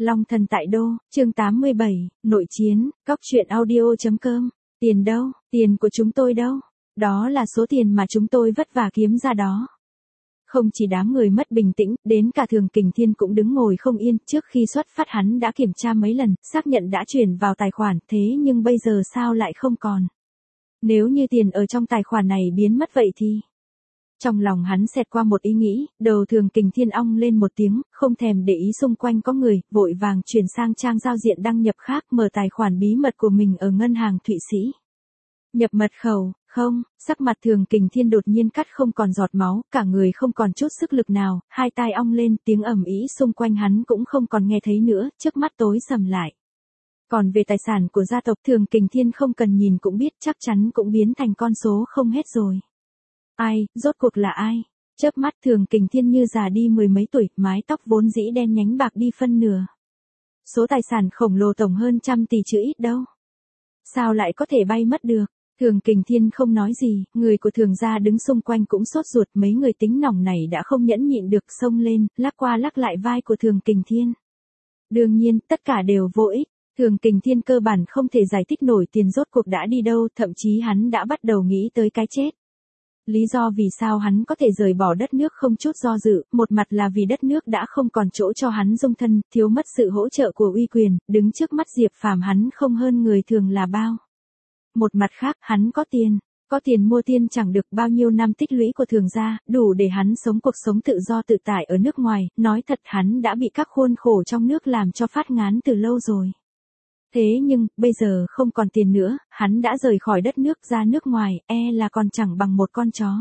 Long thần tại đô, chương 87, nội chiến, cóc truyện audio.com. Tiền đâu, tiền của chúng tôi đâu? Đó là số tiền mà chúng tôi vất vả kiếm ra đó. Không chỉ đám người mất bình tĩnh, đến cả Thường Kình Thiên cũng đứng ngồi không yên, trước khi xuất phát hắn đã kiểm tra mấy lần, xác nhận đã chuyển vào tài khoản, thế nhưng bây giờ sao lại không còn? Nếu như tiền ở trong tài khoản này biến mất vậy thì... Trong lòng hắn xẹt qua một ý nghĩ, đầu Thường Kình Thiên ong lên một tiếng, không thèm để ý xung quanh có người, vội vàng chuyển sang trang giao diện đăng nhập khác, mở tài khoản bí mật của mình ở ngân hàng Thụy Sĩ. Nhập mật khẩu, không, sắc mặt Thường Kình Thiên đột nhiên cắt không còn giọt máu, cả người không còn chút sức lực nào, hai tai ong lên, tiếng ầm ĩ xung quanh hắn cũng không còn nghe thấy nữa, trước mắt tối sầm lại. Còn về tài sản của gia tộc Thường Kình Thiên không cần nhìn cũng biết chắc chắn cũng biến thành con số không hết rồi. Ai, rốt cuộc là ai? Chớp mắt Thường Kình Thiên như già đi mười mấy tuổi, mái tóc vốn dĩ đen nhánh bạc đi phân nửa. Số tài sản khổng lồ tổng hơn 100 tỷ chứ ít đâu. Sao lại có thể bay mất được? Thường Kình Thiên không nói gì, người của Thường gia đứng xung quanh cũng sốt ruột, mấy người tính nòng này đã không nhẫn nhịn được xông lên, lắc qua lắc lại vai của Thường Kình Thiên. Đương nhiên, tất cả đều vô ích. Thường Kình Thiên cơ bản không thể giải thích nổi tiền rốt cuộc đã đi đâu, thậm chí hắn đã bắt đầu nghĩ tới cái chết. Lý do vì sao hắn có thể rời bỏ đất nước không chút do dự, một mặt là vì đất nước đã không còn chỗ cho hắn dung thân, thiếu mất sự hỗ trợ của uy quyền, đứng trước mắt Diệp Phàm hắn không hơn người thường là bao. Một mặt khác, hắn có tiền mua tiên chẳng được bao nhiêu năm tích lũy của Thường gia, đủ để hắn sống cuộc sống tự do tự tại ở nước ngoài, nói thật hắn đã bị các khuôn khổ trong nước làm cho phát ngán từ lâu rồi. Thế nhưng, bây giờ không còn tiền nữa, hắn đã rời khỏi đất nước ra nước ngoài, là còn chẳng bằng một con chó.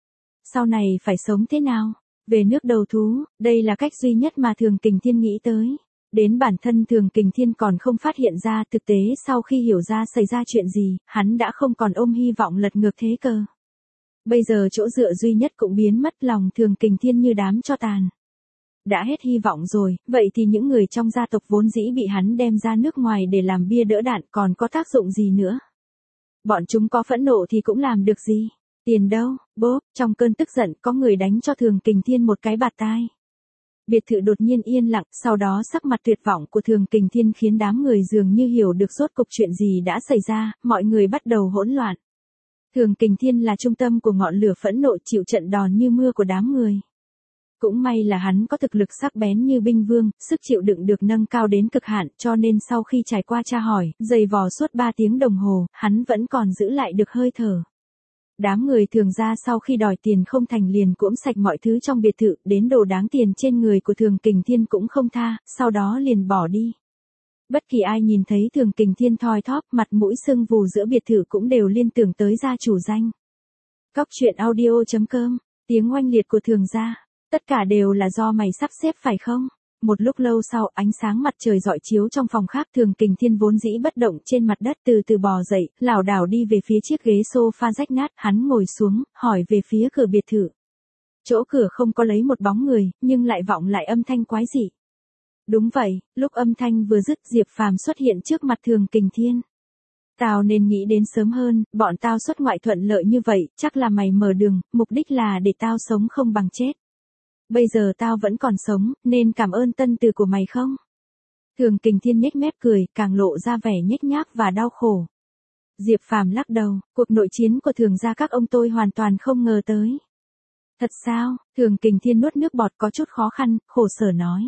Sau này phải sống thế nào? Về nước đầu thú, đây là cách duy nhất mà Thường Kình Thiên nghĩ tới. Đến bản thân Thường Kình Thiên còn không phát hiện ra, thực tế sau khi hiểu ra xảy ra chuyện gì, hắn đã không còn ôm hy vọng lật ngược thế cờ. Bây giờ chỗ dựa duy nhất cũng biến mất, lòng Thường Kình Thiên như đám tro tàn. Đã hết hy vọng rồi, vậy thì những người trong gia tộc vốn dĩ bị hắn đem ra nước ngoài để làm bia đỡ đạn còn có tác dụng gì nữa? Bọn chúng có phẫn nộ thì cũng làm được gì? Tiền đâu, bốp, trong cơn tức giận có người đánh cho Thường Kình Thiên một cái bạt tai. Biệt thự đột nhiên yên lặng, sau đó sắc mặt tuyệt vọng của Thường Kình Thiên khiến đám người dường như hiểu được rốt cuộc chuyện gì đã xảy ra, mọi người bắt đầu hỗn loạn. Thường Kình Thiên là trung tâm của ngọn lửa phẫn nộ chịu trận đòn như mưa của đám người. Cũng may là hắn có thực lực sắc bén như binh vương, sức chịu đựng được nâng cao đến cực hạn, cho nên sau khi trải qua tra hỏi, giày vò suốt 3 tiếng đồng hồ, hắn vẫn còn giữ lại được hơi thở. Đám người Thường gia sau khi đòi tiền không thành liền cũm sạch mọi thứ trong biệt thự, đến đồ đáng tiền trên người của Thường Kình Thiên cũng không tha, sau đó liền bỏ đi. Bất kỳ ai nhìn thấy Thường Kình Thiên thoi thóp, mặt mũi sưng vù giữa biệt thự cũng đều liên tưởng tới gia chủ danh. Cóc truyện audio.com, tiếng oanh liệt của Thường gia. Tất cả đều là do mày sắp xếp phải không? Một lúc lâu sau, ánh sáng mặt trời rọi chiếu trong phòng khác, Thường Kình Thiên vốn dĩ bất động trên mặt đất từ từ bò dậy, lảo đảo đi về phía chiếc ghế sofa rách nát, hắn ngồi xuống, hỏi về phía cửa biệt thự. Chỗ cửa không có lấy một bóng người, nhưng lại vọng lại âm thanh quái dị. Đúng vậy, lúc âm thanh vừa dứt, Diệp Phàm xuất hiện trước mặt Thường Kình Thiên. Tao nên nghĩ đến sớm hơn, bọn tao xuất ngoại thuận lợi như vậy, chắc là mày mở đường, mục đích là để tao sống không bằng chết. Bây giờ tao vẫn còn sống, nên cảm ơn tân từ của mày không? Thường Kình Thiên nhếch mép cười, càng lộ ra vẻ nhếch nhác và đau khổ. Diệp Phàm lắc đầu, cuộc nội chiến của Thường gia các ông tôi hoàn toàn không ngờ tới. Thật sao? Thường Kình Thiên nuốt nước bọt có chút khó khăn, khổ sở nói.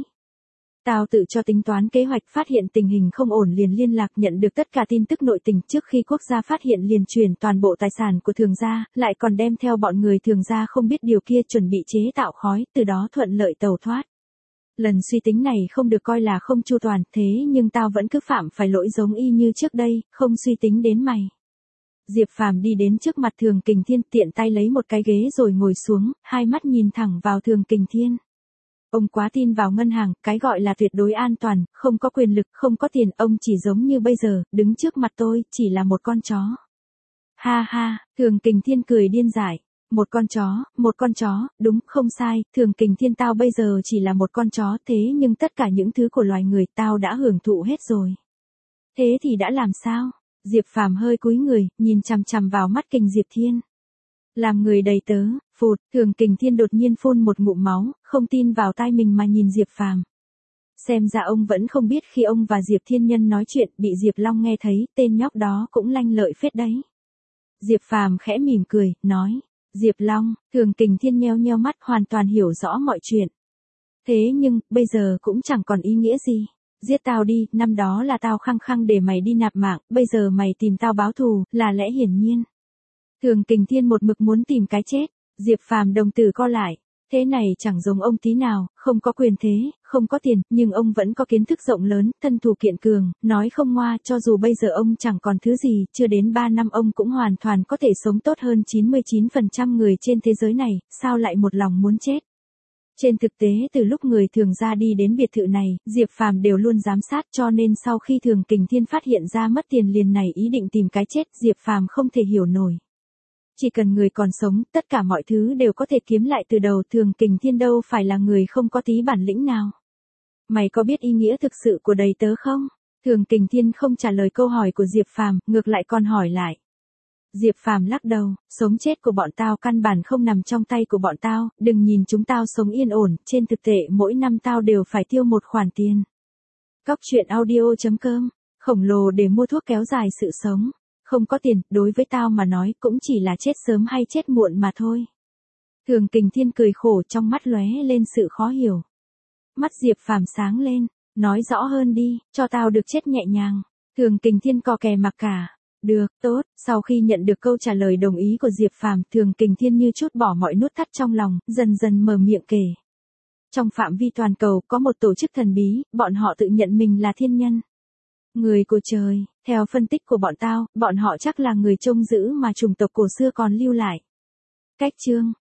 Tao tự cho tính toán kế hoạch, phát hiện tình hình không ổn liền liên lạc, nhận được tất cả tin tức nội tình, trước khi quốc gia phát hiện liền chuyển toàn bộ tài sản của Thường gia, lại còn đem theo bọn người Thường gia không biết điều kia chuẩn bị chế tạo khói, từ đó thuận lợi tẩu thoát. Lần suy tính này không được coi là không chu toàn, thế nhưng tao vẫn cứ phạm phải lỗi giống y như trước đây, không suy tính đến mày. Diệp Phàm đi đến trước mặt Thường Kình Thiên, tiện tay lấy một cái ghế rồi ngồi xuống, hai mắt nhìn thẳng vào Thường Kình Thiên. Ông quá tin vào ngân hàng, cái gọi là tuyệt đối an toàn, không có quyền lực, không có tiền, ông chỉ giống như bây giờ, đứng trước mặt tôi, chỉ là một con chó. Ha ha, Thường Kình Thiên cười điên dại. Một con chó, đúng, không sai, Thường Kình Thiên tao bây giờ chỉ là một con chó, thế nhưng tất cả những thứ của loài người tao đã hưởng thụ hết rồi. Thế thì đã làm sao? Diệp Phàm hơi cúi người, nhìn chằm chằm vào mắt Kình Diệp Thiên. Làm người đầy tớ, phụt, Thường Kình Thiên đột nhiên phun một ngụm máu, không tin vào tai mình mà nhìn Diệp Phàm. Xem ra ông vẫn không biết khi ông và Diệp Thiên Nhân nói chuyện bị Diệp Long nghe thấy, tên nhóc đó cũng lanh lợi phết đấy. Diệp Phàm khẽ mỉm cười, nói. Diệp Long, Thường Kình Thiên nheo nheo mắt hoàn toàn hiểu rõ mọi chuyện. Thế nhưng, bây giờ cũng chẳng còn ý nghĩa gì. Giết tao đi, năm đó là tao khăng khăng để mày đi nạp mạng, bây giờ mày tìm tao báo thù, là lẽ hiển nhiên. Thường Kình Thiên một mực muốn tìm cái chết. Diệp Phàm đồng tử co lại. Thế này chẳng giống ông tí nào, không có quyền thế, không có tiền, nhưng ông vẫn có kiến thức rộng lớn, thân thủ kiện cường, nói không ngoa, cho dù bây giờ ông chẳng còn thứ gì, chưa đến 3 năm ông cũng hoàn toàn có thể sống tốt hơn 99% người trên thế giới này, sao lại một lòng muốn chết. Trên thực tế từ lúc người Thường ra đi đến biệt thự này, Diệp Phàm đều luôn giám sát, cho nên sau khi Thường Kình Thiên phát hiện ra mất tiền liền này ý định tìm cái chết, Diệp Phàm không thể hiểu nổi. Chỉ cần người còn sống, tất cả mọi thứ đều có thể kiếm lại từ đầu. Thường Kình Thiên đâu phải là người không có tí bản lĩnh nào. Mày có biết ý nghĩa thực sự của đầy tớ không? Thường Kình Thiên không trả lời câu hỏi của Diệp Phàm, ngược lại còn hỏi lại. Diệp Phàm lắc đầu, sống chết của bọn tao căn bản không nằm trong tay của bọn tao, đừng nhìn chúng tao sống yên ổn, trên thực tế mỗi năm tao đều phải tiêu một khoản tiền. Cóc truyện audio.com, khổng lồ để mua thuốc kéo dài sự sống. Không có tiền, đối với tao mà nói cũng chỉ là chết sớm hay chết muộn mà thôi. Thường Kình Thiên cười khổ, trong mắt lóe lên sự khó hiểu. Mắt Diệp Phàm sáng lên, nói rõ hơn đi, cho tao được chết nhẹ nhàng. Thường Kình Thiên co kè mặc cả. Được, tốt. Sau khi nhận được câu trả lời đồng ý của Diệp Phàm, Thường Kình Thiên như chút bỏ mọi nút thắt trong lòng, dần dần mở miệng kể. Trong phạm vi toàn cầu có một tổ chức thần bí, bọn họ tự nhận mình là thiên nhân. Người của trời, theo phân tích của bọn tao, bọn họ chắc là người trông giữ mà chủng tộc cổ xưa còn lưu lại. Cách chương